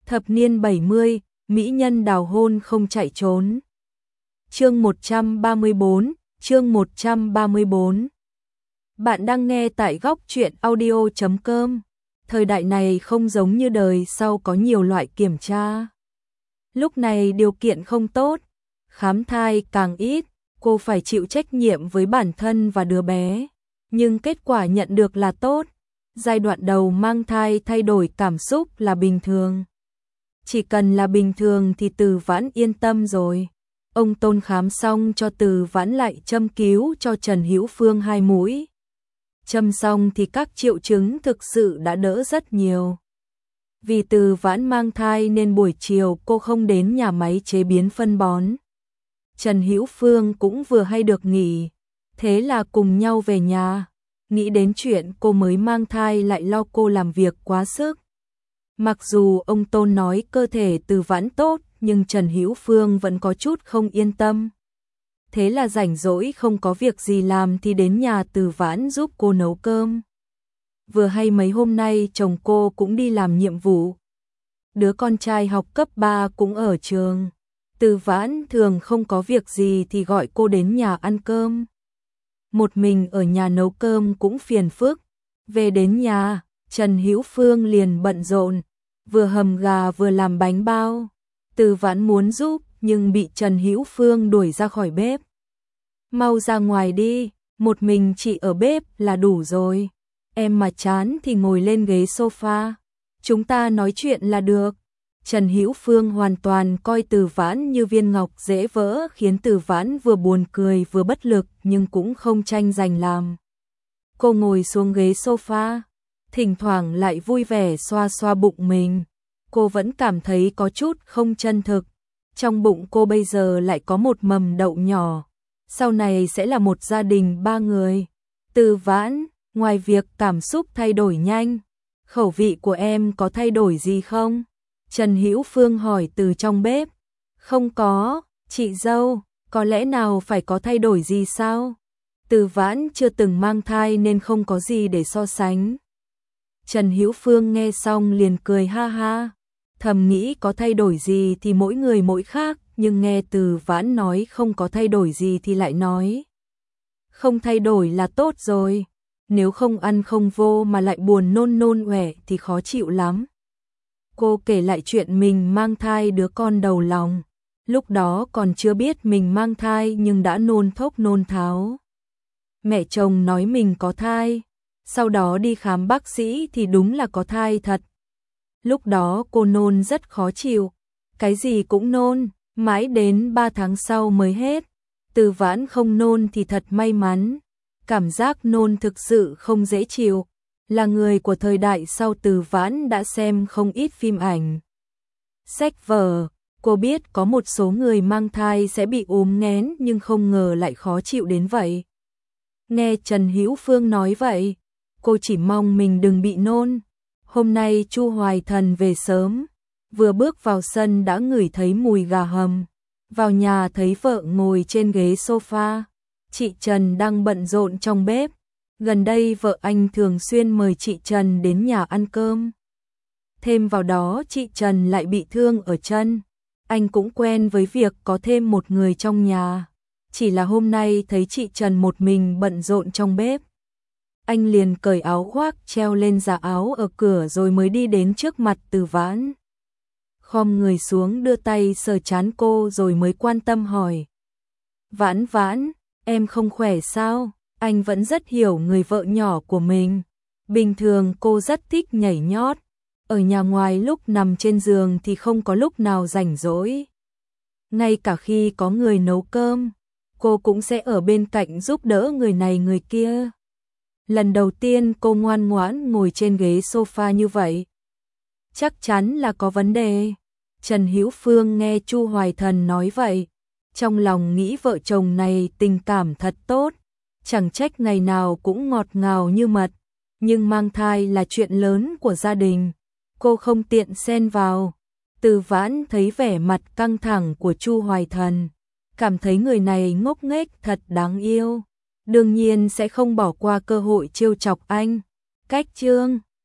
Thập niên 70, mỹ nhân đào hôn không chạy trốn. Chương 134, chương 134. Bạn đang nghe tại góc truyện audio.com. Thời đại này không giống như đời sau có nhiều loại kiểm tra. Lúc này điều kiện không tốt, khám thai càng ít, cô phải chịu trách nhiệm với bản thân và đứa bé. Nhưng kết quả nhận được là tốt. Giai đoạn đầu mang thai thay đổi cảm xúc là bình thường. Chỉ cần là bình thường thì Từ Vãn yên tâm rồi. Ông Tôn khám xong cho Từ Vãn lại châm cứu cho Trần Hữu Phương 2 mũi. Châm xong thì các triệu chứng thực sự đã đỡ rất nhiều. Vì Từ Vãn mang thai nên buổi chiều cô không đến nhà máy chế biến phân bón. Trần Hữu Phương cũng vừa hay được nghỉ, thế là cùng nhau về nhà. Nghĩ đến chuyện cô mới mang thai lại lo cô làm việc quá sức. Mặc dù ông Tôn nói cơ thể Từ Vãn tốt, nhưng Trần Hữu Phương vẫn có chút không yên tâm. Thế là rảnh rỗi không có việc gì làm thì đến nhà Từ Vãn giúp cô nấu cơm. Vừa hay mấy hôm nay chồng cô cũng đi làm nhiệm vụ. Đứa con trai học cấp 3 cũng ở trường. Từ Vãn thường không có việc gì thì gọi cô đến nhà ăn cơm. Một mình ở nhà nấu cơm cũng phiền phức. Về đến nhà, Trần Hữu Phương liền bận rộn, vừa hầm gà vừa làm bánh bao. Từ Vãn muốn giúp nhưng bị Trần Hữu Phương đuổi ra khỏi bếp. Mau ra ngoài đi, một mình chị ở bếp là đủ rồi. Em mà chán thì ngồi lên ghế sofa, chúng ta nói chuyện là được. Trần Hữu Phương hoàn toàn coi Từ Vãn như viên ngọc dễ vỡ, khiến Từ Vãn vừa buồn cười vừa bất lực nhưng cũng không tranh giành làm. Cô ngồi xuống ghế sofa, thỉnh thoảng lại vui vẻ xoa xoa bụng mình. Cô vẫn cảm thấy có chút không chân thực. Trong bụng cô bây giờ lại có một mầm đậu nhỏ. Sau này sẽ là một gia đình 3 người. Từ Vãn, ngoài việc cảm xúc thay đổi nhanh, khẩu vị của em có thay đổi gì không? Trần Hữu Phương hỏi từ trong bếp. Không có, chị dâu, có lẽ nào phải có thay đổi gì sao? Từ Vãn chưa từng mang thai nên không có gì để so sánh. Trần Hữu Phương nghe xong liền cười ha ha. Thầm nghĩ có thay đổi gì thì mỗi người mỗi khác, nhưng nghe Từ Vãn nói không có thay đổi gì thì lại nói. Không thay đổi là tốt rồi, nếu không ăn không vô mà lại buồn nôn nôn ọe thì khó chịu lắm. Cô kể lại chuyện mình mang thai đứa con đầu lòng, lúc đó còn chưa biết mình mang thai nhưng đã nôn thốc nôn tháo. Mẹ chồng nói mình có thai, sau đó đi khám bác sĩ thì đúng là có thai thật. Lúc đó cô nôn rất khó chịu, cái gì cũng nôn, mãi đến 3 tháng sau mới hết. Từ Vãn không nôn thì thật may mắn, cảm giác nôn thực sự không dễ chịu. Là người của thời đại sau, Từ Vãn đã xem không ít phim ảnh, sách vở, cô biết có một số người mang thai sẽ bị ốm nghén nhưng không ngờ lại khó chịu đến vậy. Nghe Trần Hữu Phương nói vậy, cô chỉ mong mình đừng bị nôn. Hôm nay Chu Hoài Thần về sớm, vừa bước vào sân đã ngửi thấy mùi gà hầm. Vào nhà thấy vợ ngồi trên ghế sofa, chị Trần đang bận rộn trong bếp. Gần đây vợ anh thường xuyên mời chị Trần đến nhà ăn cơm. Thêm vào đó chị Trần lại bị thương ở chân. Anh cũng quen với việc có thêm một người trong nhà. Chỉ là hôm nay thấy chị Trần một mình bận rộn trong bếp. Anh liền cởi áo khoác treo lên giá áo ở cửa rồi mới đi đến trước mặt Từ Vãn. Khom người xuống đưa tay sờ trán cô rồi mới quan tâm hỏi. Vãn Vãn, em không khỏe sao? Anh vẫn rất hiểu người vợ nhỏ của mình. Bình thường cô rất thích nhảy nhót. Ở nhà ngoài lúc nằm trên giường thì không có lúc nào rảnh rỗi. Ngay cả khi có người nấu cơm, cô cũng sẽ ở bên cạnh giúp đỡ người này người kia. Lần đầu tiên cô ngoan ngoãn ngồi trên ghế sofa như vậy. Chắc chắn là có vấn đề. Trần Hữu Phương nghe Chu Hoài Thần nói vậy, trong lòng nghĩ vợ chồng này tình cảm thật tốt, chẳng trách ngày nào cũng ngọt ngào như mật. Nhưng mang thai là chuyện lớn của gia đình, cô không tiện xen vào. Từ Vãn thấy vẻ mặt căng thẳng của Chu Hoài Thần, cảm thấy người này ngốc nghếch thật đáng yêu. Đương nhiên sẽ không bỏ qua cơ hội trêu chọc anh. Cách chương